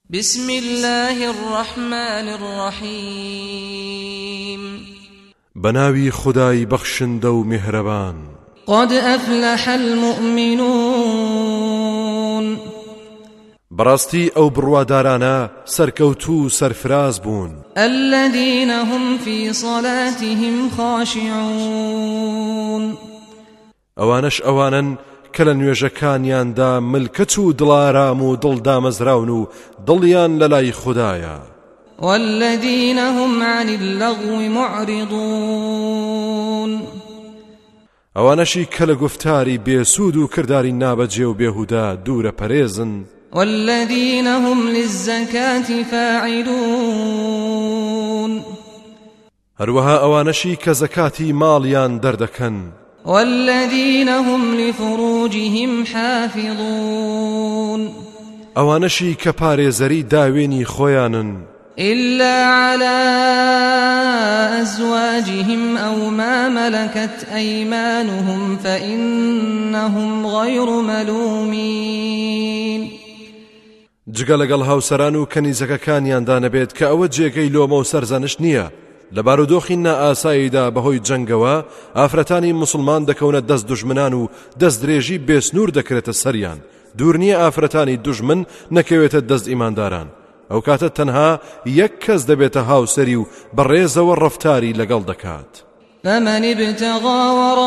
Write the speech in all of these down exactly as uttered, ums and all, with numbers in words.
بسم الله الرحمن الرحيم بناوي خداي بخشندو مهربان قد أفلح المؤمنون براستي أو بروادارانا سركوتو سرفراز بون الذين هم في صلاتهم خاشعون أوانش أوانا کەلە نوێژەکانیاندا ملکەت و دڵارام و دڵدامەزراون و دڵیان لەلای خودایە والذين هم عن اللغو معرضون ئەوانەشی کە لە گفتاری بێسوود و کرداری نابەجێ و بێهودا دوورە پەرێزن والذين هم للزكاة فاعلون هەروەها ئەوانەشی کە زەکاتی ماڵیان دەردەکەن والذين هم لفروجهم حافظون ئەوانەشی کە پارێزەری داوێنی خۆیانن إلا على أزواجهم أو ما ملكت أيمانهم فإنهم غير ملومين جگە لەگەڵ هاوسەران و کەنیزەکەکانیاندا نەبێت کە ئەوە جێگەی لۆمە و سەرزانش نییە لە بارودۆخی نائاساییدا بەهۆی جەنگەوە ئافرەتانی مسلمان دەکەونە دەست دوژمنان و دەست درێژی بێسنوور دەکرێتە سەریان دوور نییە ئافرەتانی دوژمن نەکەوێتە دەست ئیمانداران ئەو کاتە تەنها یەک کەس دەبێتە هاوسەری و بەڕێزەوە ڕەفتاری لەگەڵ دەکات فمن ابتغى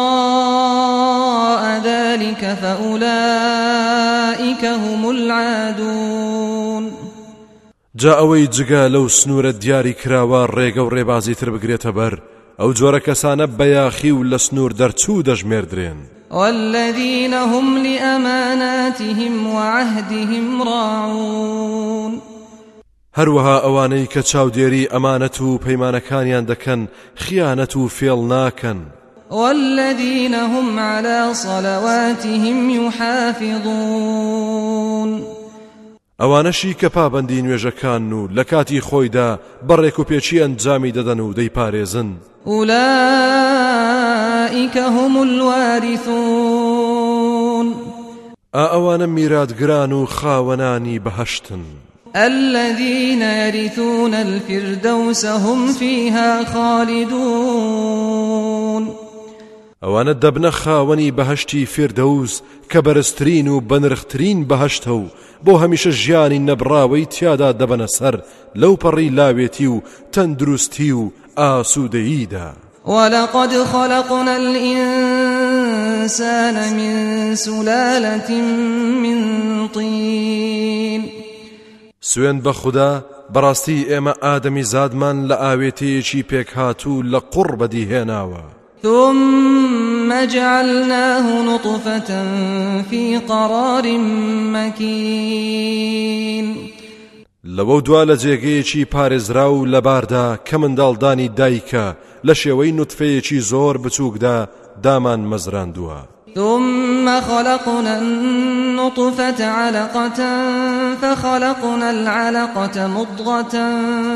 وراء ذلك فأولئك هم العادون جا ئەوەی جگە لەو سنوورە دیاری کراوە ڕێگە و ڕێبازی تر بگرێتە بەر ئەو جۆرە کەسانە بەیاخی و لە سنوور دەرچوو دەژمێردرێن والذين هم لأماناتهم وعهدهم راعون هەروەها ئەوانەی کە چاودێری ئەمانەت و پەیمانەکانیان دەکەن خیانەت و فێڵ ناکەن والذين هم على صلواتهم يحافظون ئەوانەشی کە پابەندی نوێژەکان و لە کاتی خۆیدا بەڕێک و پێچی ئەنجامی دەدەن و دەیپارێزن أولئك هم الوارثون ئا ئەوانە میراتگران و خاوەنانی بەهەشتن الذين يرثون الفردوس هم فيها خالدون ئەوانە دەبنە خاوەنی بەهەشتی فردەوس کە بەرزترین و بەنرخترین بەهەشتە و بۆ هەمیشە ژیانی نەبراوەی تیادا دەبەنە سەر لەو پەڕی لاوێتی و تەندروستی و ئاسوودەییدا ولقد خلقنا الإنسان من سلالة من طين سوێن بە خودا بەڕاستی ئێمە ئادەمی زادمان لە ئاوێتەیەکی پێکهاتوو لە قوڕ بەدیهێناوە ثم جعلناه نطفة في قرار مكين لەوە دوا لە جێگەیەکی پارێزرا و لە باردا کە منداڵدانی دایکە لە شێوەی نوتفەیەکی زۆر بچووکدا دامان مەزراندووە ثم خلقنا النطفة علقة فخلقنا العلقة مضغة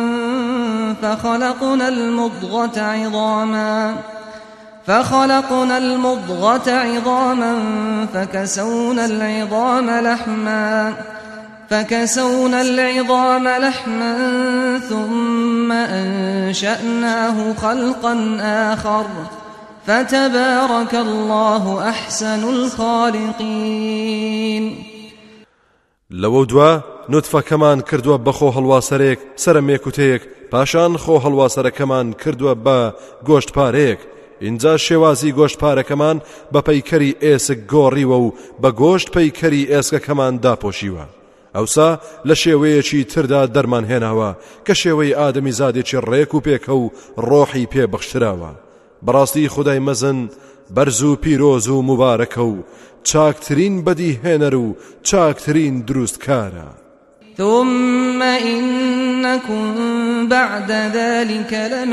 فخلقنا المضغة عظاما فخلقنا المضغة عظاما فكسونا العظام لحما فكسونا العظام لحما ثم أنشأناه خلقا آخر فتبارك الله أحسن الخالقين لەوە دوا نوتفەکەمان کردووە بە خۆ هەڵواسەرێک سەرمێکوتەیەک پاشان خۆ هەڵواسەرەکەمان کردووە بە گۆشتپارەیەک اینجا شێوازی گۆشتپارەکەمان بە پەیکەری ئێسک گۆڕیوە و بە گۆشت پەیکەری ئێسکەکەمان داپۆشیوە ئەوسا لە شێوەیەکی تردا دەرمان هێناوە کە شێوەی ئادەمی زادێکی ڕێک و پێکە و ڕۆحی پێبەخشراوە بەڕاستی خودای مەزن بەرز و پیرۆز و مبارەکە و چاکترین بەدیهێنەر و چاکترین دروستکارە ثم إنكم بعد ذلك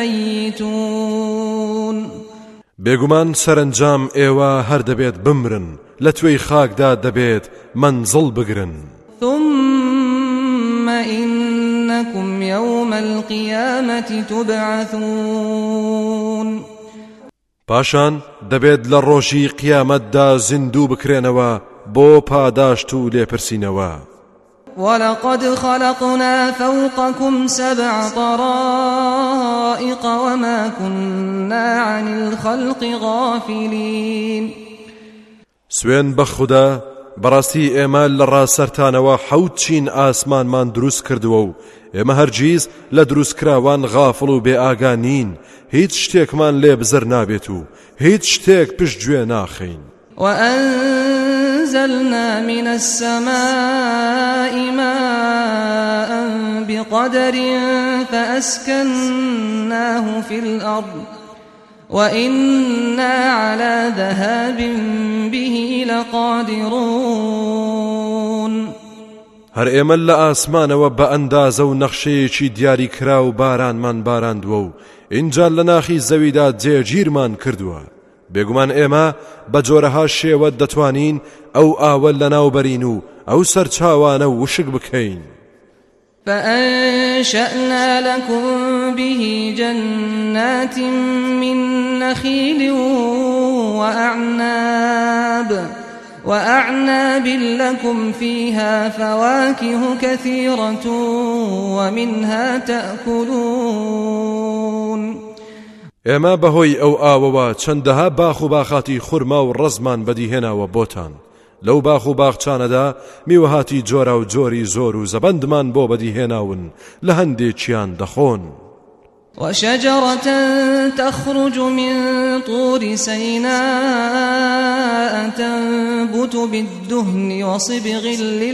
لميتون بێگومان سەرنجام ئێوە هەر دەبێت بمرن لە توێی خاکدا دەبێت منزڵ بگرن ثم إنكم يوم القيامة تبعثون پاشان دەبێت لە ڕۆژی قیامەتدا زیندوو بکرێنەوە بۆ پاداشت و لێپرسینەوە ولقد خلقنا فوقكم سبع طرائق وما كنا عن الخلق غافلين. سوێن بە خوددا بەڕاستی ئێمە لە ڕاسەرتانەوە حەوت چین ئاسمانمان دروست کردووە و ئێمە هەرگیز لە دروستکراوان غافڵ و بێ ئاگا نین، هیچ شتێکمان لێ بزر نابێت و هیچ شتێک پشتگوێ ناخەین. وأنزلنا من السماء ماء بقدر فأسكناه في الأرض وإنا على ذهاب به لقادرون. هەر ئێمە لە ئاسمانەوە بە ئەندازە و نەخشەیەکی دیاری کرا و بارانمان باراندووە و ئینجا لە ناخی زەویدا جێگیرمان کردووە. بێگومان ئێمە بە جۆرەها شێوە دەتوانین ئەو ئاوە لەناوبەرین و ئەو سەرچاوانە وشک بکەین. فأنشأنا لكم به جنات من نخيل وأعناب وأعناب لكم فيها فواكه كثيرة ومنها تأكلون. ئێمە بەهۆی ئەو ئاوەوە چەندەها باخ و باخاتی خورما و ڕەزمان بەدیهێناوە بۆتان. لەو باخ و باخچانەدا میوەهاتی جۆرا و جۆری زۆر و زەبەندمان بۆ بەدیهێناون لە هەندێکیان دەخۆن. وشجرة تخرج من طور سيناء تنبت بالدهن وصبغ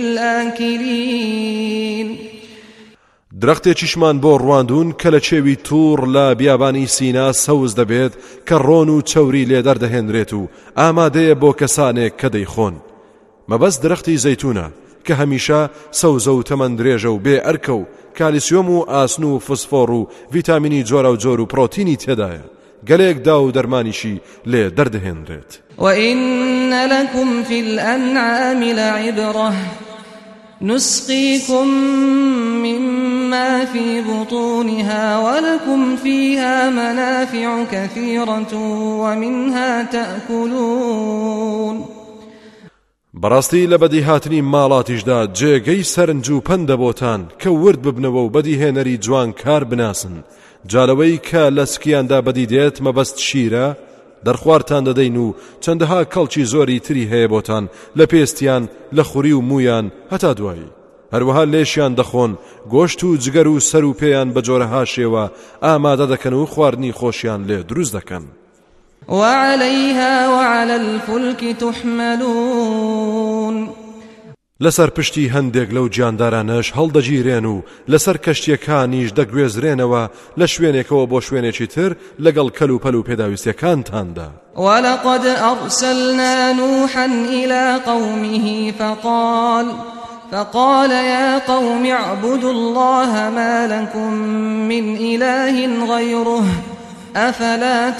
للآكلين. درەختێکیشمان بۆ ڕواندون کە لە چێوی توور لە بیابانی سینا سەوز دەبێت کە ڕۆن و چەوری لێ دەردەهێنرێت و ئامادەیە بۆ کەسانێک کە دەیخۆن. مەبەست درەختی زەیتونە کە هەمیشە سەوزە و تەمەن درێژە و بێ ئەرکە و کالیسیۆم و ئاسن و فسفۆڕ و ڤیتامینی جۆرە و جۆر و پرۆتینی تێدایە. گەلێک دا و دەرمانیشی لێ دەردەهێنرێت. وإن لكم في الأنعام لعبرة نسقيكم مما في بطونها ولكم فيها منافع كثيرة ومنها تأكلون. بەڕاستی لە بەدیهاتنی ماڵاتیشدا جێگەی سەرنج و پەندە بۆتان کە ورد ببنەوە و بەدیهێنەری جوان کار بناسن. جالەوەی کە لە سکیاندا بەدی دێت مەبەست شیرە دەرخوارتان دەدەین و چەندەها کەڵکی زۆری تری هەیە بۆتان لە پێستیان لە خوری و مویان هەتا دوایی. هەروەها لێشیان دەخۆن، گۆشت و جگەر و سەر و پێیان بە جۆرەها شێوە ئامادە دەکەن و خواردنی خۆشیان لێ دروست دەکەن. وعليها وعلى الفلك تحملون. لەسەر پشتی هەندێک لەو گیاندارانەش هەڵدەگیرێن و لەسەر کەشتیەکانیش دەگوێزرێنەوە لە شوێنێکەوە بۆ شوێنێکی تر لەگەڵ کەل و پەل و پێداویستیەکانتاندا. ولقد أرسلنا نوحا إلى قومه فقال فقال يا قوم اعبدوا الله ما لكم من إله غيره أفلا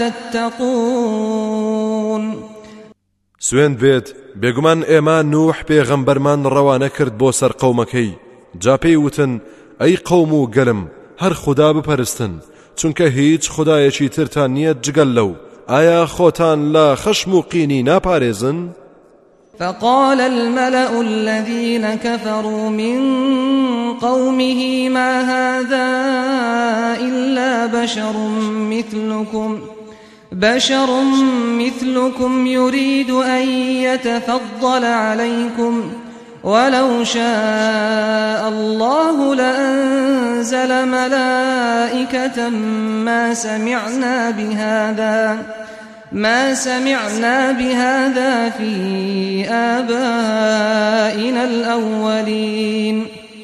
تتقون. سوێن بێت بێگومان ئێمە نوح پێغەمبەرمان ڕەوانە کرد بۆ سەر قەومەکەی. جا پێی وتن ئەی قەوم و گەلم هەر خوددا بپەرستن چونکە هیچ خودایەکی ترتان نییە جگەل لەو. ئایا خۆتان لە خەشم و قینی ناپارێزن؟ فقال الملأ الذين كفروا من قومه ما هذا إلا بشر مثلكم بشر مثلكم يريد أن يتفضل عليكم ولو شاء الله لأنزل ملائكة ما سمعنا بهذا ما سمعنا بهذا في آبائنا الأولين.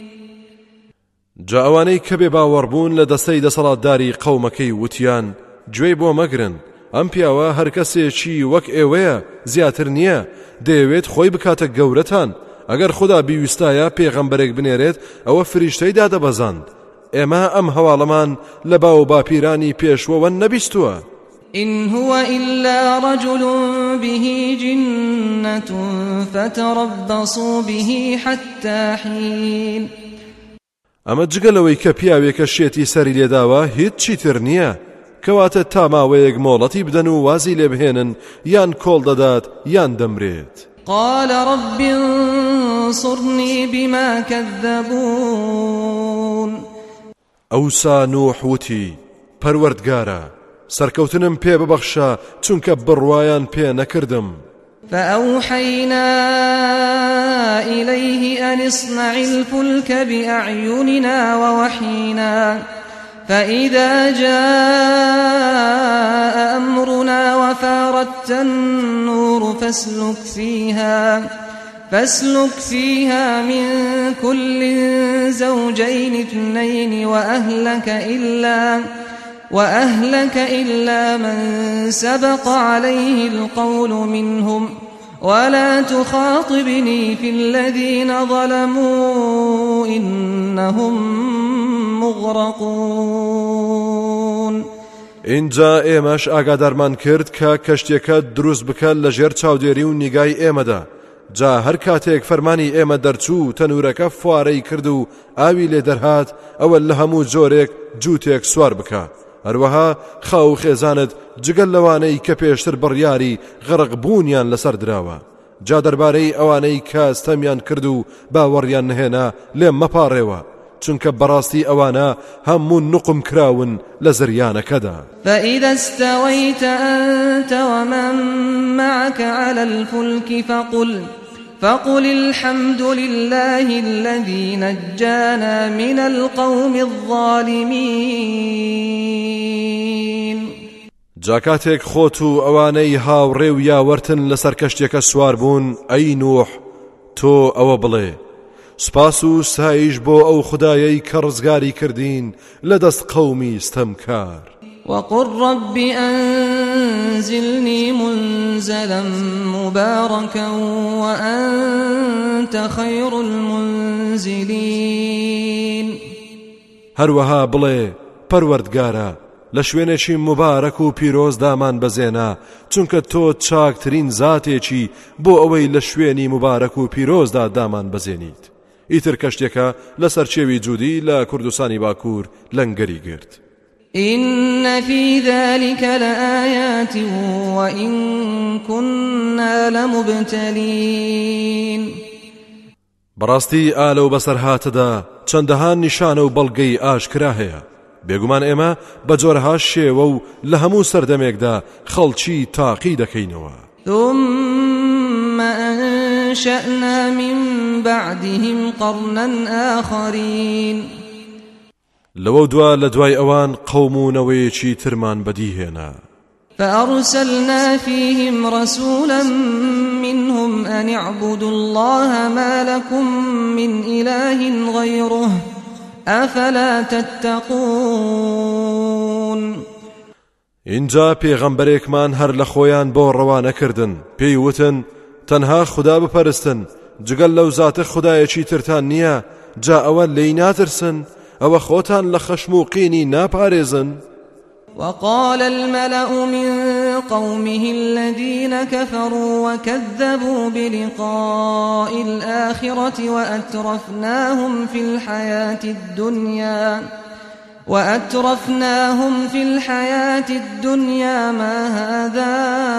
جاوانەی کە بێ باوەڕبوون لە دەستەی دەسەڵاتداری قەومەکەی وتیان گوێی بۆ مەگرن، ئەم پیاوە هەر کەسێکی وەک ئێوەیە زیاتر نییە، دەیەوێت خۆی بکاتە گەورەتان. ئەگەر خوددا بیویستایە پێغەمبەرێک بنێرێت ئەوە فریشتەی دادەبەزاند. ئێمە ئەم هەواڵەمان لە باو باپیرانی پێشوەوە نەبیستووە. إن هو إلا رجل به جنة فتربصوا به حتى حين. ئەمە جگەلەوەی کە پیاوێکە شێتی سەری لێداوە هیچ چیتر نییە، کەواتە تا ماوەیەک مۆڵەتی بدەن و وازی لێ بهێنن یان کۆڵ دەدات یان دەمرێت. قال رب انصرني بما كذبون ئەوسا نوح وتی پەروەردگارە سەرکەوتنم پێ ببەخشە چونکە بڕوایان پێ نەکردم. فأوحينا إليه أن اصنع الفلك بأعيننا ووحينا فإذا جاء أمرنا وفاردت النور فاسلك فيها فاسلك فيها من كل زوجين اثنين وأهلك إلا وأهلك إلا من سبق عليه القول منهم ولا تخاطبني في الذين ظلموا إنهم مغرقون. اینجا ئێمەش ئاگادارمان کرد کە کەشتێکە دروست بکە لە ژێر چاودێری و نیگای ئێمەدا. جا هەر کاتێک فەرمانی ئێمە دەرچوو تەنورەکە فوارەی کرد و ئاوی لێ دەرهات ئەوە لە هەموو جۆرێک جووتێک سوار بکە. هەروەها خاو خێزانت جگەل لەوانەی کە پێشتر بڕیاری غەرق بوونیان لەسەر دراوە. جا دەربارەی ئەوانەی کە ستەمیان کرد و باوەڕیان نهێنا لێم مەپاڕێوە چونکە بەڕاستی ئەوانە هەموو نوقم کراون لە زریانەکەدا. فإذا استويت أنت ومن معك على الفلك فقل فقل الحمد لله الذي نجانا من القوم الظالمين. جاکاتێک خۆت و ئەوانەی هاوڕێ و یاوەرتن لەسەر کەشتێکە سوار بوون ئەی نوح تۆ ئەوە بڵێ سپاس و سایش بۆ ئەو خودایەی کە ڕزگاری کردین لە دەست قەومی ستەمکار. وقل رب أنزلني منزلا مباركا وأنت خير المنزلين. هەروەها بڵێ پەروەردگارە لە شوێنێکی مبارەک و پیرۆز دامان بەزێنە چونکە تۆ چاکترین زاتێکی بۆ ئەوەی لە شوێنی مبارەک و پیرۆزدا دامان بەزێنیت. ئیتر کەشتێکە لەسەر چێوی جوودی لە کوردستانی باکوور لەنگەری گرت. إن في ذلك لآيات وإن كنا لمبتلين. بەڕاستی ئالە و بەسەر هاتەدا چەندەها نیشانە و بەڵگەی ئاشکرا هەیە. بێگومان ئێمە بە جۆرەها شێوە و لە هەموو سەردەمێکدا خەڵکی تاقی دەکەینەوە. ثم أنشأنا من بعدهم قرنا آخرين. لەوە دوا لە دوای ئەوان قەومونەوەیەکی ترمان بەدیهێنا. فأرسلنا فيهم رسولا منهم أن اعبدوا الله ما لكم من إله غيره أفلا تتقون. اینجا پێغەمبەرێکمان هەر لە خۆیان بۆ ڕەوانەکردن پێی وتن تەنها خوددا بپەرستن جگەل لەو زاتە خودایەکی ترتان نییە جا ئەوە لێی ناترسن ئەوە خۆتان لە خەشم و قینی ناپارێزن. وقال الملأ من قومه الذين كفروا وكذبوا بلقاء الآخرة وأترفناهم في الحياة الدنيا وأترفناهم في الحياة الدنيا ما هذا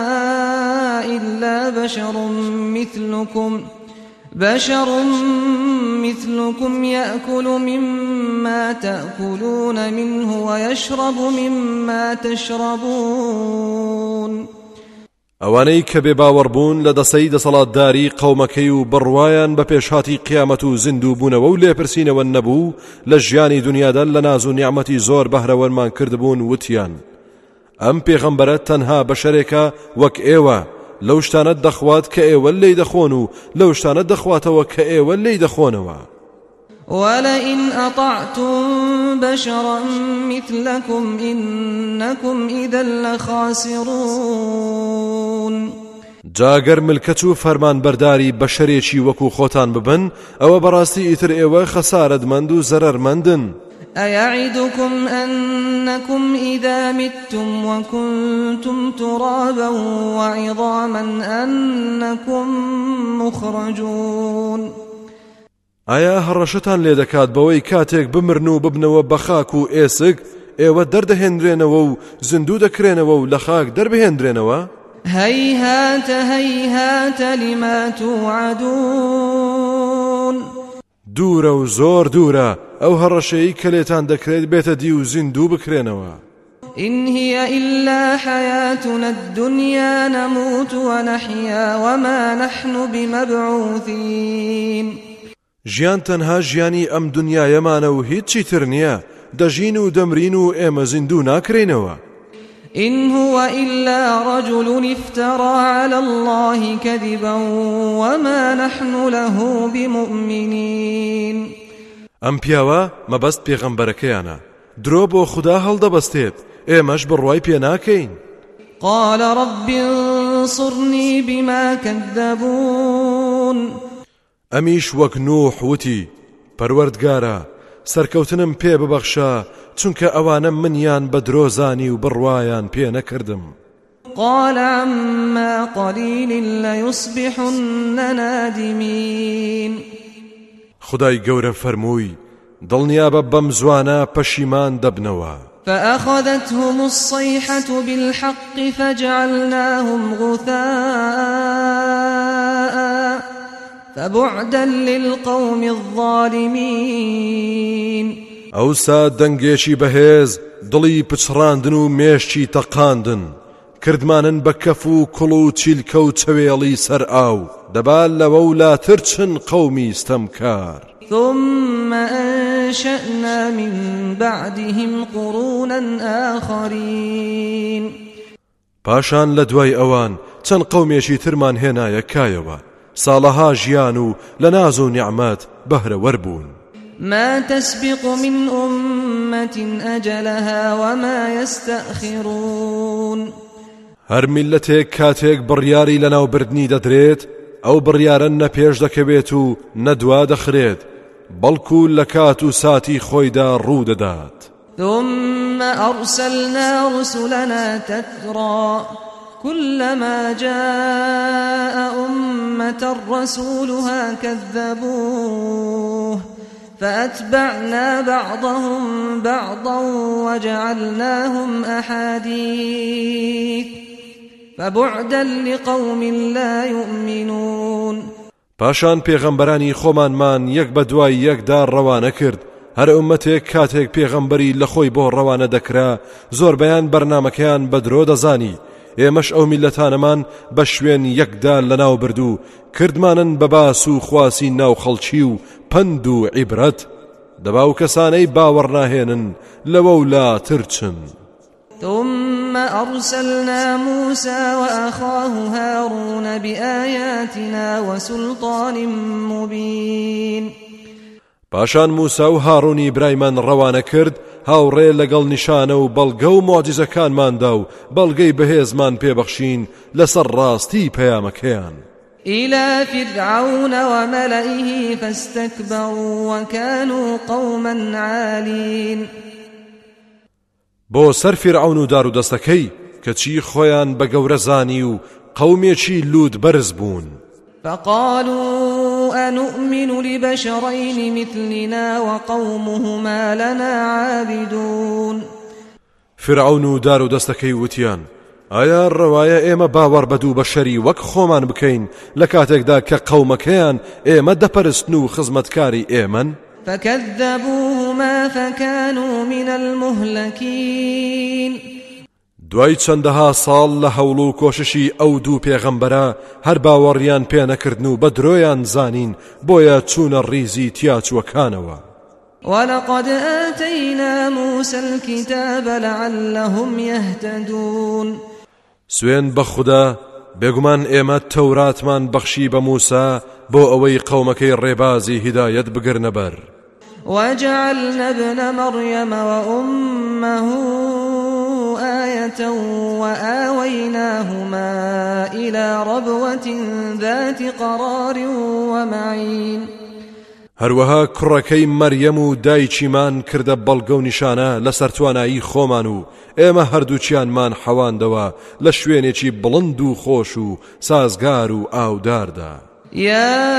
إلا بشر مثلكم بشر مثلكم يأكل مما تأكلون منه ويشرب مما تشربون. ئەوانەی کە بێ باوەڕبوون لە دەسەی دەسەڵاتداری قەومەکەی و بڕوایان بە پێشهاتی قیامەت و زیندوو بوونەوە و لێپرسینەوە نەبوو لە ژیانی دنیادا لە ناز و نیعمەتی زۆر بەهرەوەرمان کردبوون وتیان ئەم پێغەمبەرە تەنها بەشەرێکە وەک ئێوە لەو شتانە دەخوات کە ئێوە لێی دەخۆن و لەو شتانە دەخواتەوە کە ئێوە لێی دەخۆنەوە. ولئن أطعتم بشرا مثلكم إنكم إذا لخاسرون. جاگەر ملکەت و فەرمان بەرداری بەشەرێکی وەکو خۆتان ببن ئەوە بەڕاستی ئیتر ئێوە خەسارەتمەند و زەرەرمەندن. أيعدكم أنكم إذا متم وكنتم ترابا وعظاما أنكم مخرجون. ئایا هەڕەشتان لێ دەکات بەوەی کاتێک بمرن و ببنەوە بە خاک و ئێسک ئێوە دەردەهێنرێنەوە و زیندوو دەکرێنەوە و لە خاک دەربهێنرێنەوە؟ هيهات هيهات لما توعدون دوورە و زۆر دوورە ئەو هەڕەشەیە کە لێتان دەکرێت بێتە دی و زیندوو بکرێنەوە. إن هي إلا حياتنا الدنيا نموت ونحيا وما نحن بمبعوثين. ژیان تەنها ژیانی ئەم دنیایەمانە و هیچی تر نییە، دەژین و دەمرین و ئێمە زیندوو ناکرێنەوە. إن هو إلا رجل افترى على الله كذبا وما نحن له بمؤمنين. ئەم پیاوە مەبەست پێغەمبەرەکەیانە، درۆ بۆ خوددا هەڵدەبەستێت، ئێمەش بڕوای پێ ناکەین. قال رب انصرني بما كذبون. ئەمیش وەک نوح وتی پەروەردگارە سەرکەوتنم پێ ببەخشە چونکە ئەوانە منیان بە درۆزانی و بڕوایان پێ نەکردم. قال عما قليل ليصبحن نادمين. خدای گەورە فەرمووی دڵنیابە بەم زوانە پەشیمان دەبنەوە. فأخذتهم الصيحة بالحق فجعلناهم غثاء فبعدا للقوم الظالمين. ئەوسا دەنگێکی بەهێز دڵی پچڕاندن و مێشتی تەقاندن کردمانن بە کەف و کوڵ و چیلکە و چەوێڵی سەر ئاو دەبال لەوە و لاتر چن قەومی ستەمکار. ثم أنشأنا من بعدهم قرونا آخرين. پاشان لە دوای ئەوان چەند قەومێکی ترمان هێنایە کایەوە، ساڵەها ژیان و لە ناز و نیعمەت بەهرەوەر بوون. ما تسبق من أمة أجلها وما يستأخرون. هەر میلەتێک کاتێک بڕیاری لەناو بردنی دەدرێت ئەو بڕیارە نەپێش دەکەوێت و نەدوا دەخرێت، بەڵکو لە کات و ساتی خۆیدا ڕوو دەدات. ثم أرسلنا رسلنا تترى كلما جاء أمة رسولها كذبوه فأتبعنا بعضهم بعضا وجعلناهم أحاديث فبعدا لقوم لا يؤمنون. پاشان پێغەمبەرانی خۆمانمان یەک بە دوای یەکدا ڕەوانە کرد، هەر ئومەتێک کاتێک پێغەمبەری لە خۆی بۆ ڕەوانە دەکرا زۆربەیان بەرنامەکەیان بە درۆ دەزانی، ئێمەش ئەو میلەتانەمان بە شوێن یەکدا لەناو بردو کردمانن بە باس و خواسی ناو خەڵکی و پند و عیبرەت، دەبا و کەسانەی باوەڕ ناهێنن لەوە و لاترچن. ثم أرسلنا موسى وأخاه هارون بآياتنا وسلطان مبين. پاشان موسا و هارونی برایمان ڕەوانە کرد هاوڕێ لەگەڵ نیشانە و بەڵگە و مۆجیزەکانماندا و بەڵگەی بەهێزمان پێبەخشین لەسەر ڕاستی پەیامەکەیان. إلى فرعون وملئه فاستكبروا وكانوا قوما عالين. بۆ سەر فیرعون و دار و دەستەکەی کەچی خۆیان بە گەورەزانی و قەومێکی لود بەرز بوون. فقالوا أنؤمن لبشرين مثلنا وقومهما لنا عابدون. فرعون و دار و دەستەکەی وتیان ئایا ڕەوایە ئێمە باوەڕ بە دوو بەشەری وەک خۆمان بکەین لە کاتێکدا کە قەومەکەیان ئێمە دەپەرستن و خزمەتکاری ئێمەن؟ فكذبوهما فكانوا من المهلكين. دوای چەندەها ساڵ لە هەوڵ و کۆششی ئەو دوو پێغەمبەرە هەر باوەڕیان پێ نەکردن و بە درۆیان زانین بۆیە چوونە ڕیزی تیاچوەکانەوە. ولقد آتينا موسى الكتاب لعلهم يهتدون. سوێن بە خوددا بێگومان ئێمە تەوراتمان بەخشی بە موسا بۆ ئەوەی قەومەکەی ڕێبازی هیدایەت بگرنە بەر. وجعلنا ابن مريم وأمه آية وآويناهما إلى ربوة ذات قرار ومعين. هەروەها کوڕەکەی مەریەم و دایکیمان کردە بەڵگە و نیشانە لەسەر توانایی خۆمان و ئێمە هەردووچیانمان حەواندەوە لە شوێنێکی بڵند و خۆش و سازگار و ئاوداردا. يا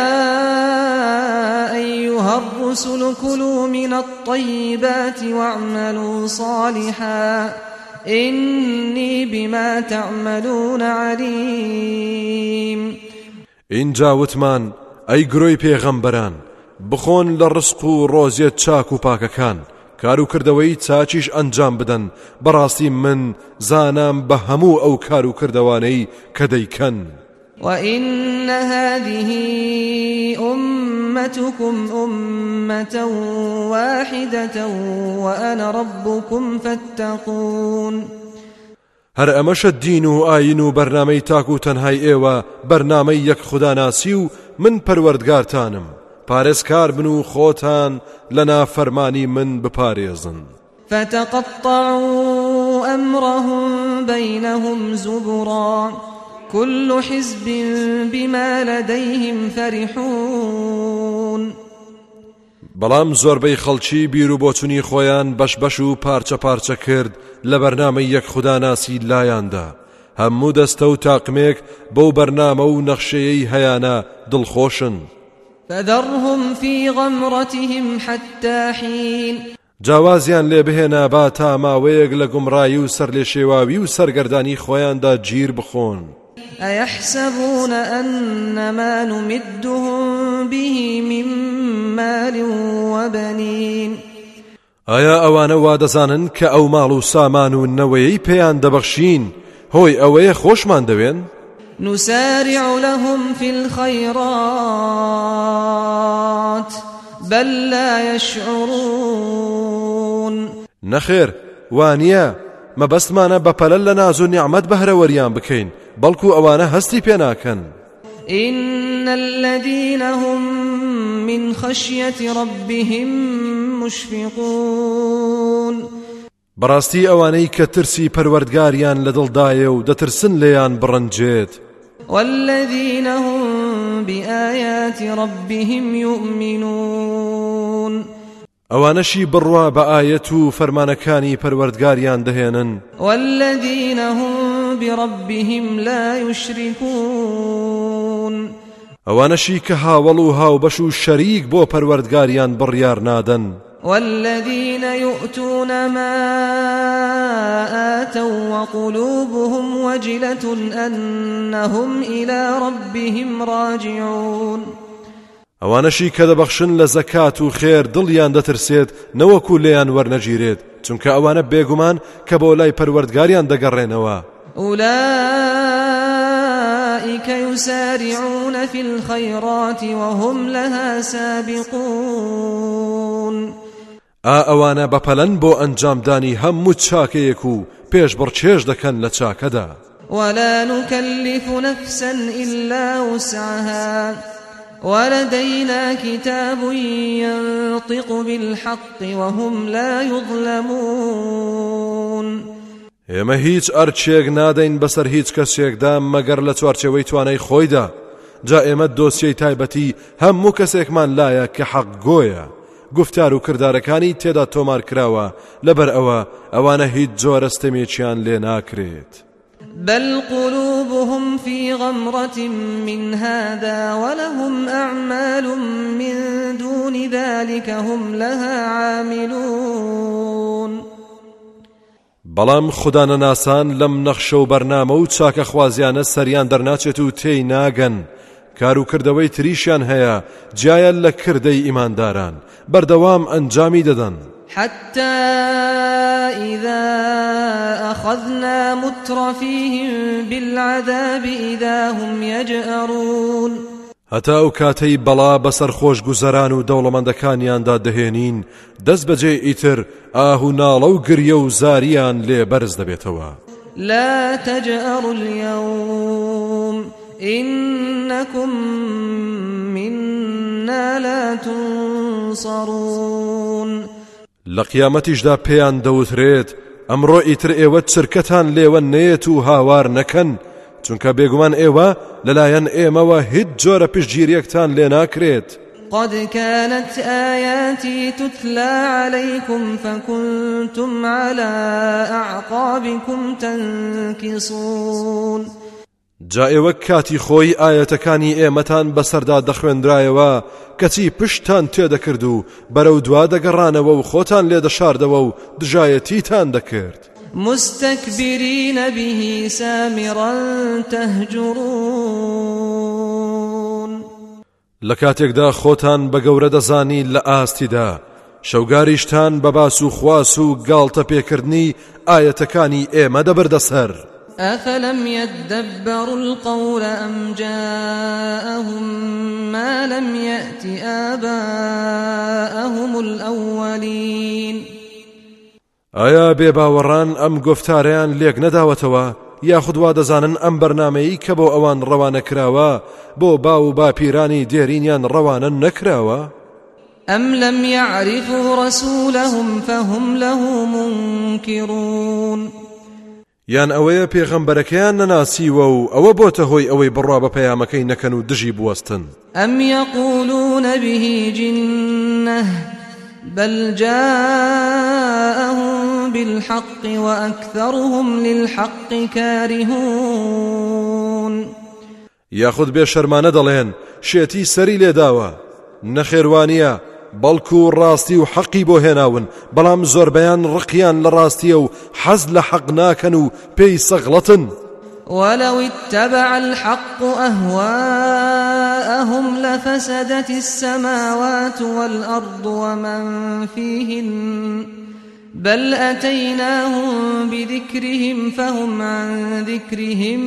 أيها الرسل كلوا من الطيبات واعملوا صالحا إني بما تعملون عليم. اینجا وتمان ئەی گرۆی پێغەمبەران بخۆن لە ڕزق و ڕۆزیێت چاک و پاکەکان کاروکردەوەی چاچیش ئەنجام بدەن بەڕاستی من زانام بە هەموو ئەو کاروکردەوانەی کە دەیکەن. وإن هذه أمتكم أمة واحدة وأنا ربكم فاتقون. هەر ئەمەشە دین و ئاین و بەرنامەی تاک و تەنهای ئێوە بەرنامەی یەک خوداناسی و من پەروەردگارتانم پارێزکار بن و خۆتان لە نافەرمانی من بپارێزن. فتقطعوا أمرهم بينهم زبرا كل حزب بما لديهم فرحون. بەڵام زۆربەی خەڵکی بیر و بۆچوونی خۆیان بەش بەش و پارچە پارچە کرد لە بەرنامەی یەک خوداناسی لایاندا هەموو دەستە و تاقمێک بەو بەرنامە و نەخشەیەی هەیانە دڵخۆشن. فذرهم في غمرتهم حتى حين. جاوازیان لێ بهێنا با تا ماوەیەک لە گومڕایی و سەر لێ شێواوی و سەرگەردانی خۆیاندا گیر بخۆن. أيحسبون أن ما نمدهم به من مال وبنين. ئایا ئەوانە وا دەزانن کە ئەو ماڵ و سامان و نەوەیەی پێیان دەبەخشین هۆی ئەوەیە خۆشمان دەوێن؟ نسارع لهم في الخيرات بل لا يشعرون. نەخێر وانییە مەبەستمانە بەپەلە لە ناز و نیعمەت بەهرەوەریان بکەین بەڵکو ئەوانە هەستی پێ ناکەن. إن الذين هم من خشية ربهم مشفقون. بەڕاستی ئەوانەی کە ترسی پەروەردگاریان لە دڵدایە و دەترسن لێیان بڕەنجێت. والذين هم بآيات ربهم يؤمنون. ئەوانەشی بڕوا بە ئایەت و فەرمانەکانی پەروەردگاریان دەهێنن. والذين هم بربهم لا يشركون. ئەوانەشی کە هاوڵ و هاوبەش و شەریک بۆ پەروەردگاریان بڕیار نادەن. والذين يؤتون ما آتوا وقلوبهم وجلة أنهم إلى ربهم راجعون. ئەوانەشی کە دەبەخشن لە زەکات و خێر دڵیان دەترسێت نەوەکو لێیان وەرنەگیرێت چونکە ئەوانە بێگومان کە بۆ لای پەروەردگاریان دەگەڕێنەوە. أولئك يسارعون في الخيرات وهم لها سابقون. ئا ئەوانە بەپەلەن بۆ ئەنجامدانی هەموو چاکەیەک و پێش بڕچێژ دەکەن لە چاکەدا. ولا نكلف نفسا إلا وسعها ولدينا كتاب ينطق بالحق وهم لا يظلمون. ئێمە هیچ ئەرچێک نادەین بەسەر هیچ کەسێکدا مەگەر لە چوارچێوەی توانای خۆیدا. جا ئێمە دۆسیەی تایبەتی هەموو کەسێکمان لایە کە حەق گۆیە گفتار و کردارەکانی تێدا تۆمار کراوە لەبەر ئەوە ئەوانە هیچ جۆرە ستەمێکیان لێ ناکرێت. بل قلوبهم في غمرة من هذا ولهم أعمال من دون ذلك هم لها عاملون. بەڵام خوددانە ناسان لەم نەخشە و بەرنامە و چاکە خوازیانە سەریان دەرناچێت و تێی ناگەن کار و کردەوەی تریشیان هەیە جایە لە کردەی ئیمانداران بەردەوام ئەنجامی دەدەن. حتى إذا أخذنا مترفيهم بالعذاب إذا هم يجأرون. هەتا ئەو کاتەی بەڵا بەسەر خۆش گوزەران و دەوڵەمەندەکانیاندا دەهێنین دەست بەجێ ئیتر ئاه و ناڵە و گریە و زاریان لێ بەرز دەبێتەوە. لا تجأروا اليوم إنكم منا لا تنصرون. لە قیامەتیشدا پێیان دەوترێت ئەمڕۆ ئیتر ئێوە چرکەتان لێوە نەیەت و هاوار نەکەن چونکە بێگومان ئێوە لەلایەن ئێمەوە هیچ جۆرە پشتگیریەکتان لێ ناکرێت. قد كانت آياتي تتلى عليكم فكنتم على أعقابكم تنكصون. جا ئێوە کاتی خۆی ئاەتەکانی ئێمەتان بەسەردا دەخوێنرایەوە کەچی پشتان تێدەکرد و بەرەو دوا دەگەڕانەوە و خۆتان لێ دەشاردەوە و دژایەتیتان دەکرد. مستكبرين به سامرا تهجرون لكاتێکدا خۆتان بە گەورە دەزانی لە ئاستیدا شەوگاریشتان بە باس و خواس و گاڵتە پێکردنی ئاەتەکانی ئێمە دەبردەسەر. أفلم يدبروا القول أم جاءهم ما لم يأت آباءهم الأولين ئایا بێباوەڕان ئەم گفتاریان لێک نەداوەتەوە یاخود وا دەزانن ئەم بەرنامەیە کە بۆ ئەوان ڕەوانە کراوە بۆ باو و باپیرانی دێرینیان ڕەوانە نەکراوە؟ أم لم يعرفوا رسولهم فهم له منكرون یان ئەوەیە پێغەمبەرەکەیان نەناسیوە و ئەوە بۆتە هۆی ئەوەی بڕوا بە پەیامەکەی نەکەن و دژی بوەستن. ئەم یەقولون به جنة بل جاءهم بالحق وأكثرهم للحق كارهون یاخود بێ شەرمانە دەڵێن شێتی سەری لێداوە نەخێوانیە بەڵکو ڕاستی و حەقی بۆ هێناون بەڵام زۆربەیان ڕقیان لە ڕاستیە و حەز لە حەق ناکەن و پێی سەغڵەتن. ولو اتبع الحق أهواءهم لفسدت السماوات والأرض ومن فيهن بل أتيناهم بذكرهم فهم عن ذكرهم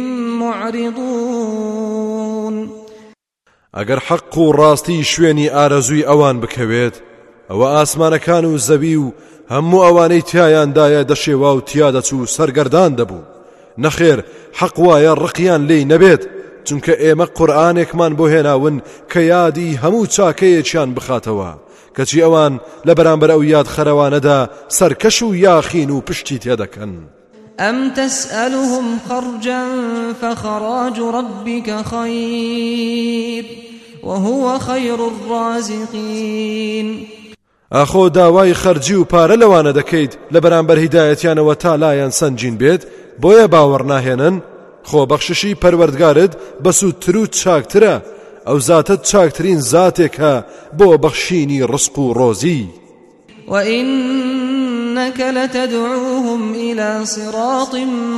معرضون ئەگەر حەق و ڕاستی شوێنی ئارەزووی ئەوان بکەوێت ئەوە ئاسمانەکان و زەوی و هەموو ئەوانەی تیایاندایە دەشێوا و تیا دەچوو سەرگەردان دەبوو. نەخێر حەق وایە ڕقیان لێی نەبێت چونکە ئێمە قورئانێکمان بۆ هێناون کە یادی هەموو چاکەیەکیان بخاتەوە کەچی ئەوان لە بەرامبەر ئەو یاد خەرەوانەدا سەرکەش و یاخین و پشتی تێدەکەن. أم تسألهم خرجا فخراج ربك خير وهو خير الرازقين ئاخۆ داوای خەرجی و پارە لەوانە دەکەیت لە بەرامبەر هیدایەتیانەوە تا لایەن سەنجین بێت بۆیە باوەڕ ناهێنن؟ خۆ بەخششی پەروەردگارت بەسوودتر و چاکترە ئەو زاتت چاکترین زاتێکە بۆ بەخشینی ڕزق و ڕۆزی. وإنك لتدعوهم إلى صراط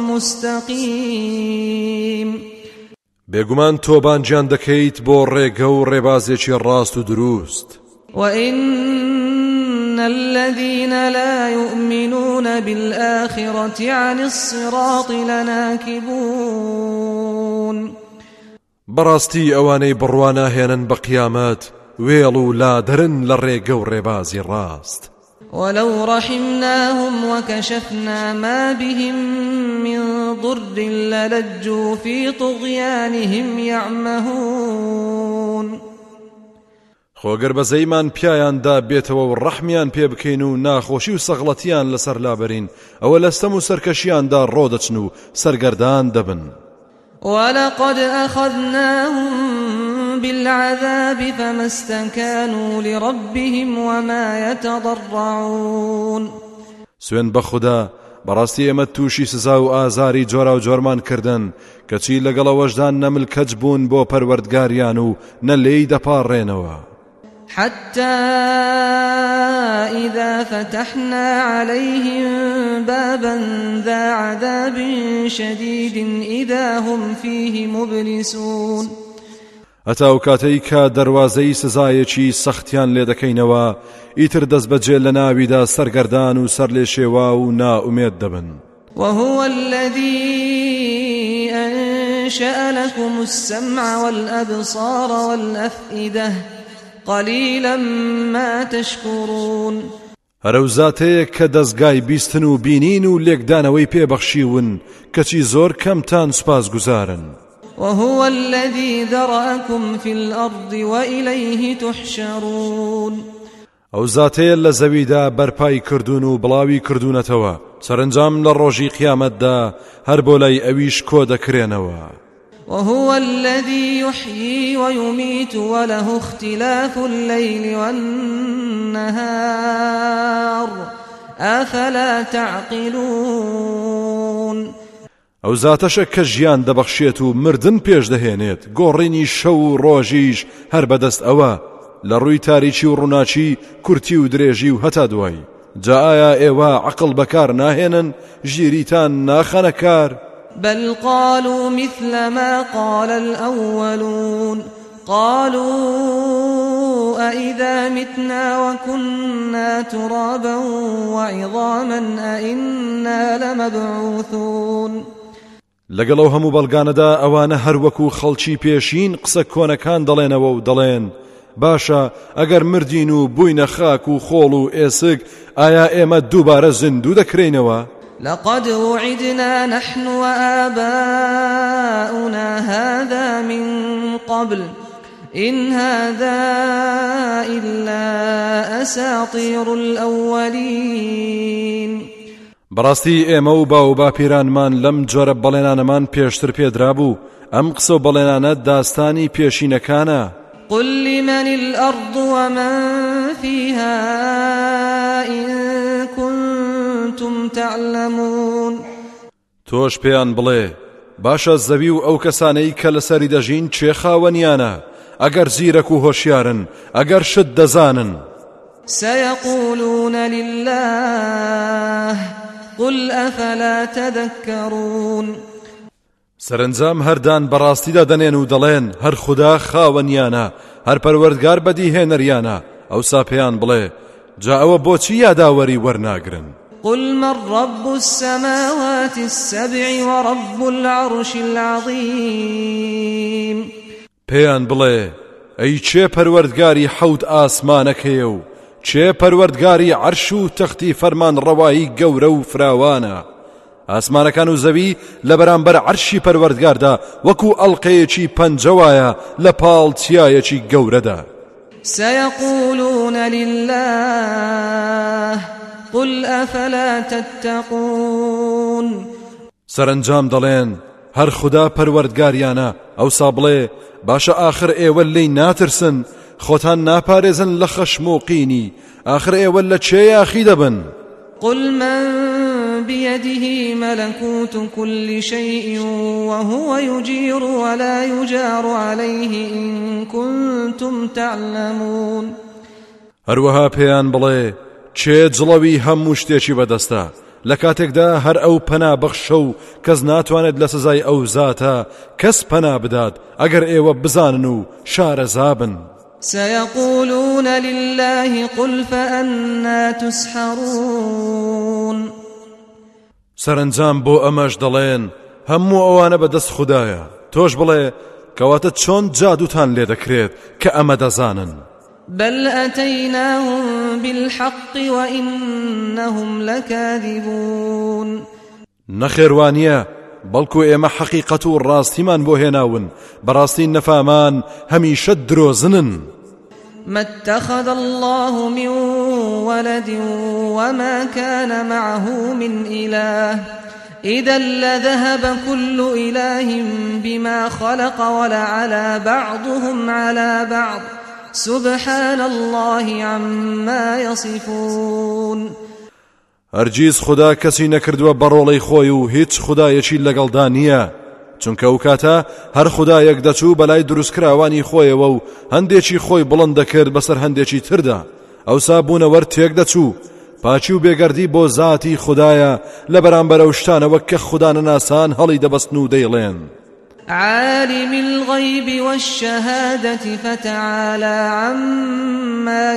مستقيم بێگومان تۆبانجیان دەکەیت بۆ ڕێگە و ڕێبازێکی ڕاست و دروست. وإن الذين لا يؤمنون بالآخرة عن الصراط لناكبون بەڕاستی ئەوانەی بڕوا هێنن بە قیامەت وێڵ و لادرن لە ڕێگە و ڕێبازی ڕاست. ولو رحمناهم وكشفنا ما بهم من ضر للجوا في طغيانهم يعمهون خۆگەر بەزەیمان پیایاندا بێتەوە و ڕەحمیان پێ بکەین و ناخۆشی و سەغڵەتیان لەسەر لابەرین ئەوە لەستەم و سەرکەشیاندا ڕۆدەچن و سەرگەردان دەبن. ولقد أخذناهم بالعذاب فما استكانوا لربهم وما يتضرعون سوێن بە خوددا بەڕاستی ئێمە تووشی سزا و ئازاری جۆرا و جۆرمان کردن کەچی لەگەڵەوەشدان نەملکەج بوون بۆ پەروەردگاریان و نە لێی دەپاڕێنەوە. حتى إذا فتحنا عليهم بابا ذا عذاب شديد إذا هم فيه مبلسون هەتا ئەو کاتەی کە دەواازەی سزایەکی سەختیان لێ دەکەینەوە ئیتر دەست بەجێ لە ناویدا سەرگەردان و سەر لێ شێوا و نائومێد دەبن. وهو الذي أنشأ لكم السمع والأبصار والأفئدة قليلا ما تشكرون هەرەو زاتەیە کە دەستگای بیستن و بینین و لێکدانەوەی پێبەخشیون کەچی زۆر کەمتان سوپاس گوزارن. وهو الذي ذرأكم في الأرض وإليه تحشرون ئەو زاتەیە لە زەویدا بەرپای کردوون و بڵاوی کردوونەتەوە سەرنجام لە ڕۆژی قیامەتدا هەر بۆ لای ئەویش کۆ دەکرێنەوە. وهو الذي يحيي ويميت وله اختلاف الليل والنهار أفلا تعقلون ئەو زاتەشە کە ژیان دەبەخشێت و مردن پێش دەهێنێت گۆڕینی شەو و ڕۆژیش هەر بەدەست ئەوە لە ڕووی تاریکی و ڕووناچی کورتی و درێژی و هەتا دوای جا ئایا ئێوە عەقڵ بەکار ناهێنن ژیریتان ناخەنە کار بل قالوا مثل ما قال الأولون قالوا أئذا متنا وكنا ترابا وعظاما أئنا لمبعوثون لەگەڵەو هەموو بەڵگانەدا ئەوانە هەروەکو خەڵکی پێشین قسە کۆنەکان دەڵێنەوە و دەڵێن باشە ئەگەر مردین و بووینە خاک و خۆڵ و ئێسک ئایا ئێمە دووبارە زیندوو دەکرێنەوە لقد وعدنا نحن وآباؤنا هذا من قبل إن هذا إلا أساطير الأولين بەڕاستی ئێمە و با و باپیرانمان لەم جۆرە بەڵێنانەمان پێشتر پێدرا بوو ئەم قسە و بەڵێنانە داستانی پێشینەکانە قل لمن الأرض ومن فيها إن كنتم تعلمون تۆش پێیان بڵێ باشە زەوی و ئەو کەسانەی کە لەسەری دەژین چێ خاوەنیانە ئەگەر زیرەک و هۆشیارن ئەگەر شت دەزانن سيقولون لله قل أفلا تذكرون سەرنجام هەردان بەڕاستیدا دەنێن و دەڵێن هەر خوددا خاوەنیانە هەر پەروەردگار بەدیهێنەریانە ئەوسا پێیان بڵێ جا ئەوە بۆچی یاداوەری وەرناگرن قل من رب السماوات السبع ورب العرش العظيم پێیان بڵێ ئەی چێ پەروەردگاری حەوت ئاسمانەکەیە و چێ پەروەردگاری عەرش و تەختی فەرمان ڕەوایی گەورە و فراوانە ئاسمانەکان و زەوی لە بەرامبەر عەرشی پەروەردگاردا وەکو ئەڵقەیەکی پەنجەوایە لە پاڵ چیایەکی گەورەدا سيقولون لله قل أفلا تتقون سەرنجام دەڵێن هەر خوددا پەروەردگاریانە ئەوسا بڵێ باشە ئاخر ئێوە لێی ناترسن خۆتان ناپارێزن لە خەشم و قینی ئاخر ئێوە لە چێ یاخی دەبن قل من بيده ملكوت كل شيء وهو يجير ولا يجار عليه إن كنتم تعلمون هەروەها پێیان بڵێ چێ جڵەوی هەموو شتێکی بەدەستە لە کاتێکدا هەر ئەو پەنا بەخشە و کەس ناتوانێت لە سزای ئەو زاتە کەس پەنا بدات ئەگەر ئێوە بزانن و شارەزابن سيقولون لله قل فأنا تسحرون سەرنجام بۆ ئەمەش دەڵێن هەموو ئەوانە بەدەست خوددایە تۆش بڵێ کەواتە چۆن جادوتان لێ دەکرێت کە ئەمە دەزانن بل أتيناهم بالحق وإنهم لكاذبون نەخێوانیە بەڵکو ئێمە حەقیقەت و ڕاستیمان بۆ هێناون بەڕاستی نەفامان هەمیشە درۆزنن ما اتخذ الله من ولد وما كان معه من إله إذا لذهب كل إله بما خلق ولعلى بعضهم على بعض سبحان الله عما يصفون هەرگیز خوددا کەسی نەکردووە بەڕۆڵەی خۆی و هیچ خودایەکی لەگەڵدا نییە چونکە ئەو کاتە هەر خودایەک دەچوو بەلای دروستکراوانی خۆیەوە و هەندێکی خۆی بڵند دەکرد بەسەر هەندێکی تردا ئەوسا بوونەوەر تێک دەچوو پاچی و بێگەردی بۆ زاتی خودایە لە بەرامبەرەو شتانەوە کە خوددا نەناسان هەڵی دەبەستن و دەیڵێن عالم الغيب والشهادة فتعالى عما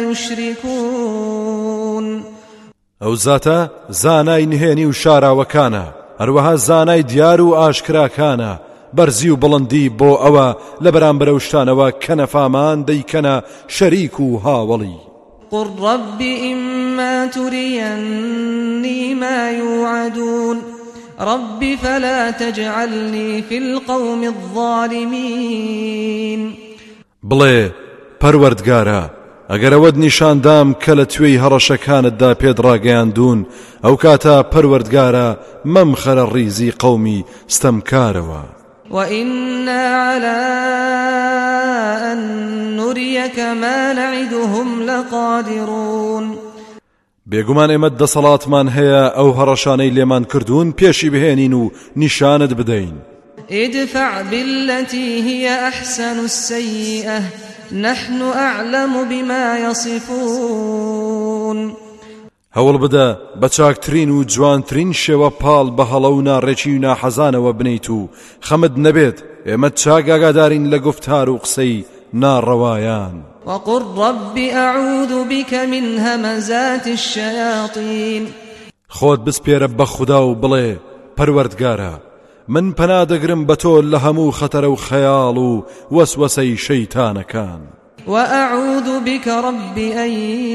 يشركون ئەو زاتە زانای نهێنی و شاراوەکانە هەروەها زانای دیار و ئاشکراکانە بەرزی و بڵندی بۆ ئەوە لە بەرامبەرەو شتانەوە کە نەفامان دەیکەنە شەریک و هاوڵی قل رب إما تريني ما يوعدون رب فلا تجعلني في القوم الظالمين بڵێ پەروەردگارە ئەگەر ئەوەت نیشاندام کە لە توێی هەڕەشەکانتدا پێدڕاگەیاندون ئەو کاتە پەروەردگارە مەمخەرە ڕیزی قەومی ستەمکارەوە وإنا على أن نريك ما نعدهم لقادرون بێگومان ئێمە دەسەڵاتمان هەیە ئەو هەڕەشانەی لێمان کردوون پێشی بهێنین و نیشانت بدەین ادفع بالتي هي أحسن السيئة نحن أعلم بما يصفون هەوڵ بدە بە چاکترین و جوانترین شێوە پاڵ بە هەڵە و ناڕێکی و ناحەزانەوە بنیت و خەمت نەبێت ئێمە چاک ئاگادارین لە گفتار و قسەی ناڕەوایان. وقل رب أعوذ بك من همزات الشياطين. خۆت بسپێرە بە خودا و بڵێ پەروەردگارە من پەنا دەگرم بە تۆ لە هەموو خەتەرە و خەیاڵ و وەسوەسەی شەیتانەکان. وأعوذ بك رب أن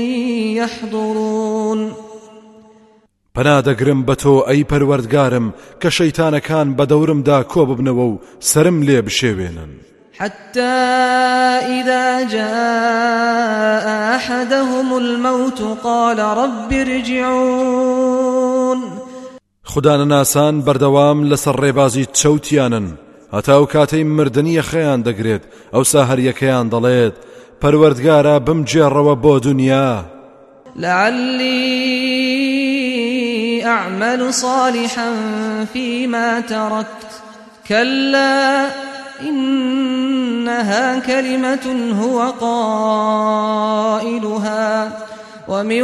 يحضرون. پەنا دەگرم بە تۆ ئەی پەروەردگارم کە شەیتانەکان بە دەورمدا کۆ ببنەوە و سرم لێ بشێوێنن. حتى إذا جاء أحدهم الموت قال رب ارجعون. خدا ناسان بەردەوام لەسەر ڕێبازی چەوتیانن هەتا و کاتەی مردنیە خەیان دەگرێت ئەوسا هەریەکەیان دەڵێت پەروەردگارە بمجێڕەوە بۆ دنیا لعلي أعمل صالحا فيما تركت كلا إنها كلمة هو قائلها ومن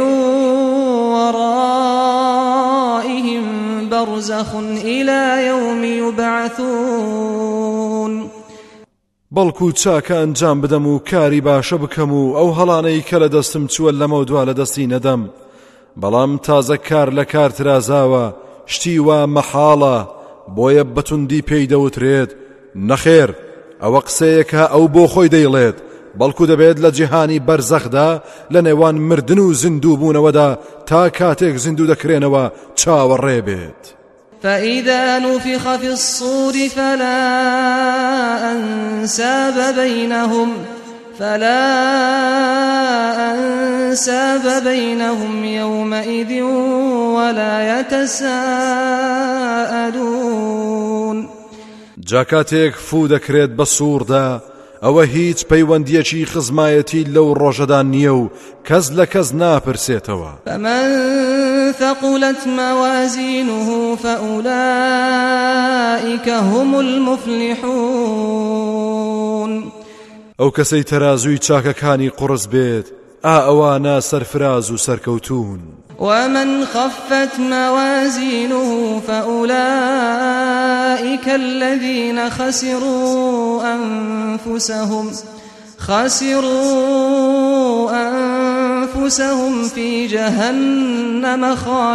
ورائهم برزخ إلى يوم يبعثون. بەڵکو چاکە ئەنجام بدەم و کاری باشە بکەم و ئەو هەڵانەی کە لە دەستم چووە لەمە دوا لە دەستی نەدەم بەڵام تازە کار لە کار ترازاوە شتی وا مەحاڵە بۆیە بەتوندی پێی دەوترێت نەخێر ئەوە قسەیەکە ئەو بۆ خۆی دەیڵێت بەڵکو دەبێت لە جیهانی بەرزەخدا لە نێوان مردن و زیندوو بوونەوەدا تا کاتێک زیندوو دەکرێنەوە چاوەڕێ بێت. فإذا نفخ في الصور فلا أنساب بينهم فلا أنساب بينهم يومئذ ولا يتساءلون. جاکاتێک فو دەکرێت بە سووردا ئەوە هیچ پەیوەندیەکی خزمایەتی لەو ڕۆژەدا نییە و کەس لە کەس ناپرسێتەوە. فمن ثقلت موازينه فأولئك هم المفلحون. ئەو کەسەی تەرازووی چاکەکانی قڕس بێت ئا ئەوانە سەرفراز و سەرکەوتون. ومن خفت موازينه فأولئك الذين خسروا أنفسهم خسروا أنفسهم في جهنم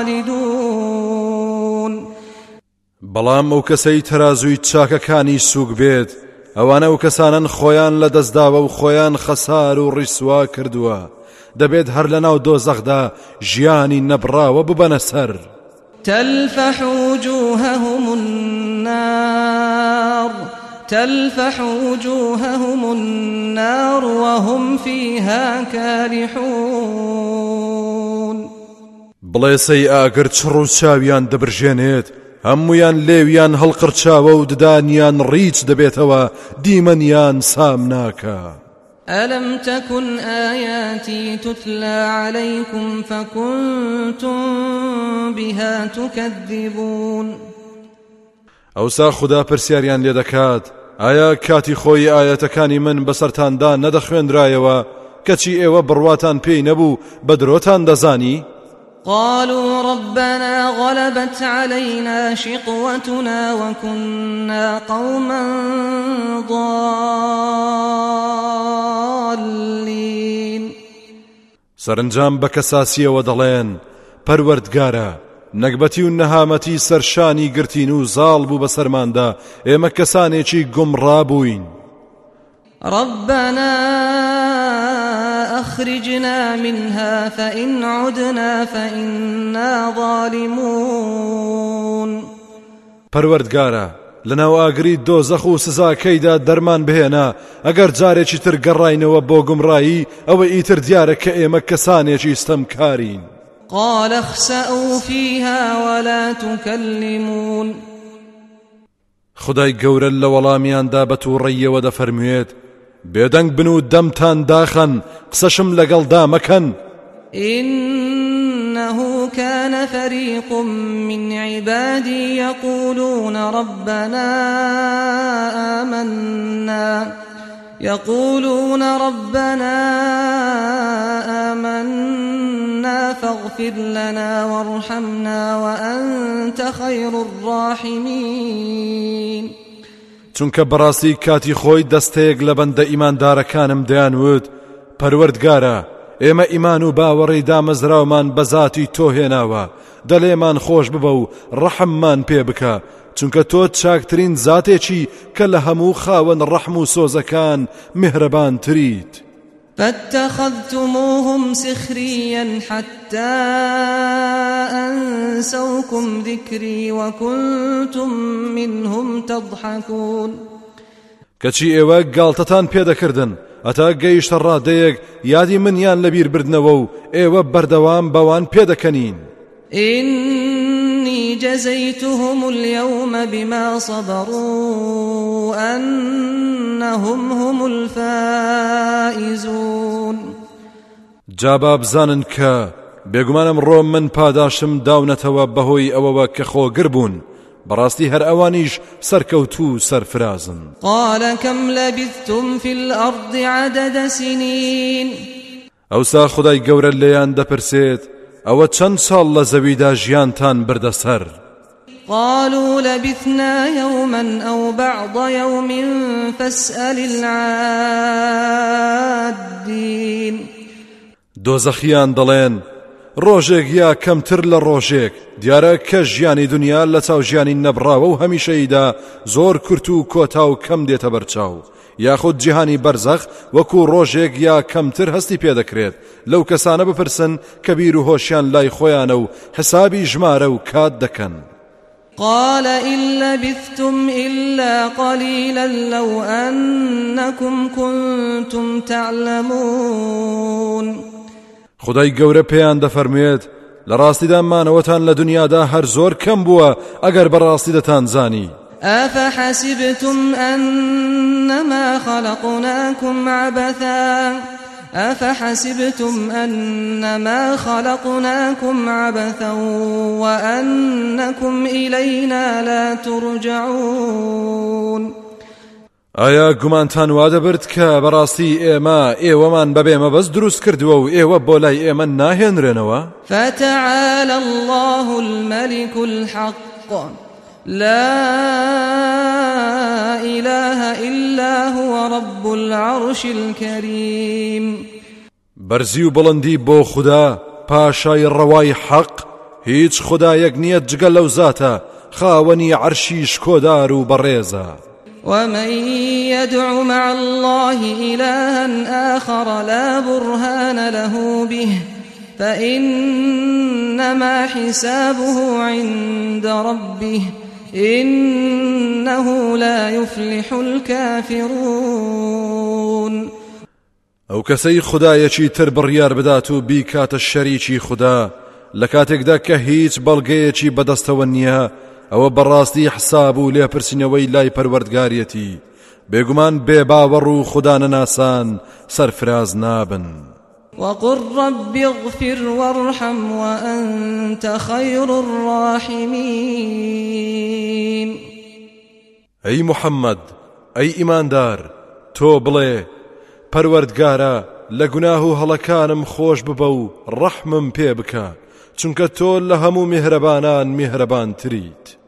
خالدون. بەڵام ئەو کەسەی تەرازووی چاکەکانی سووک بێت ئەوانە ئەو کەسانن خۆیان لە دەستداوە و خۆیان خەسار و ڕیسوا کردووە دەبێت هەر لەناو دۆزەخدا ژیانی نەبراوە ببەنە سەر. تلفح وجوههم النار تلفح وجوههم النار وهم فيها كالحون. بڵێسەی ئاگر چڕ و چاویان دەبرژێنێت هەمویان لێویان هەڵقرچاوە و ددانیان ڕیچ دەبێتەوە دیمەنیان سام ناکە. ألم تكن آياتي تتلى عليكم فكنتم بها تكذبون. ئەوسا خدا پرسیاریان لێ دەکات ئایا کاتی خۆی ئاەتەکانی من بەسەرتاندا نەدەخوێنرایەوە کەچی ئێوە بڕواتان پێی نەبوو بە درۆتان دەزانی؟ قالوا ربنا غلبت علينا شقوتنا وكنا قوما ضالين. سەرنجام بە کەساسیەوە دەڵێن پەروەردگارە نەکبەتی و نەهامەتی سەرشانی گرتین و زاڵ بوو بەسەرماندا ئێمە کەسانێکی گومڕا بووین. ربنا أخرجنا منها فإن عدنا فإنا ظالمون. پەروەردگارە لەناو ئاگری دۆزەخ و سزاکەیدا دەرمان بهێنا ئەگەر جارێکی تر گەڕاینەوە بۆ گومڕایی ئەوە ئیتر دیارە کە ئێمە کەسانێکی ستەمکارین. قال اخسأوا فيها ولا تكلمون. خدای گەورە لە وەڵامیاندا بە تووڕەییەوە دەفەرموێت بێدەنگ بن و دەمتان داخەن قسەشم لەگەڵدا مەکەن. إنه كان فريق من عبادي يقولون ربنا آمنا يقولون ربنا آمنا فاغفر لنا وارحمنا وأنت خير الراحمين. چونکە بەڕاستی کاتی خۆی دەستەیەک لە بەندە ئیماندارەکانم دەیانوت پەروەردگارە ئێمە ئیمان و باوەڕی دامەزراومان بە زاتی تۆ هێناوە دەڵێمان خۆش ببە و ڕەحممان پێ بکە چونکە تۆ چاکترین زاتێکی کە لە هەموو خاوەن ڕەحم و سۆزەکان میهرەبان تریت. فاتخذتموهم سخريا حتى أنسوكم ذكري وكنتم منهم تضحكون. کەچی ئێوە گاڵتەتان پێدەکردن ئەتا گەیشتە ڕادەیەک یادی منیان لەبیر بردنەوە و ئێوە بەردەوام بەوان پێدەکەنین. إني جزيتهم اليوم بما صبروا أنهم هم الفائزون. جابا بزانن کە بێگومانم ڕۆ من پاداشم داونەتەوە بەهۆی ئەوەوە کە خۆگر بوون بەڕاستی هەر ئەوانیش سەرکەوتوو سەرفرازن. قال كم لبثتم في الأرض عدد سنين. ئەوسا خدای گەورە لێیان دەپرسێت ئەوە چەند ساڵ لە زەویدا ژیانتان بردەسەر؟ قالوا لبثنا يوما أو بعض يوم فاسأل العادين. دۆزەخیان دەڵێن ڕۆژێک یا کەمتر لە ڕۆژێک دیارە کە ژیانی دنیا لە چاو ژیانی نەبراوە و هەمیشەیدا زۆر کورت و کۆتا و کەم دێتە بەرچاو یاخود جیهانی بەرزەخ وەکو ڕۆژێک یا کەمتر هەستی پێدەکرێت لەو کەسانە بپرسن کە بیر و هۆشیان لای خۆیانە و حسابی ژمارە و کات دەکەن. قال إن لبثتم إلا قليلا لو أنكم كنتم تعلمون. خدای گەورە پێیان دەفەرمێت لە ڕاستیدا مانەوەتان لە دنیادا هەر زۆر کەم بووە ئەگەر بەڕاستی دەتان زانی. أفحسبتم أنما خلقناكم عبثا أفحسبتم أنما خلقناكم عبثا وأنكم إلينا لا ترجعون. ئایا گومانتان وا دەبرد کە بەڕاستی ئێمە ئێوەمان بەبێ مەبەست دروست کردووە و ئێوە بۆ لای ئێمە ناهێنرێنەوە؟ فتعالى الله الملك الحق لا إله إلا هو رب العرش الكريم. بەرزی و بڵندی بۆ خوددا پاشای ڕەوای حەق هیچ خودایەک نییە جگە لەو زاتە خاوەنی عەرشیش کۆدار و بەڕێزە. ومن يدع مع الله إلها آخر لا برهان له به فإنما حسابه عند ربه إنه لا يفلح الكافرون. ئەو کەسەی خودایەکی تر بڕیار بدات و بیکاتە شەریکی خوددا لە کاتێکدا کە هیچ بەڵگەیەکی بەدەستەوە نییە ئەوە بەڕاستی حساب و لێپرسینەوەی لای پەروەردگارەتی بێگومان بێ باوەڕ و خوددا نەناسان سەرفراز نابن. وقل رب اغفر وارحم وأنت خير الراحمين. ئەی محەممەد ئەی ئیماندار تۆ بڵێ پەروەردگارە لە گوناه و هەڵەکانم خۆش ببە و ڕەحمم پێ بکە چونکە تۆ لە هەموو میهرەبانان میهرەبان تریت.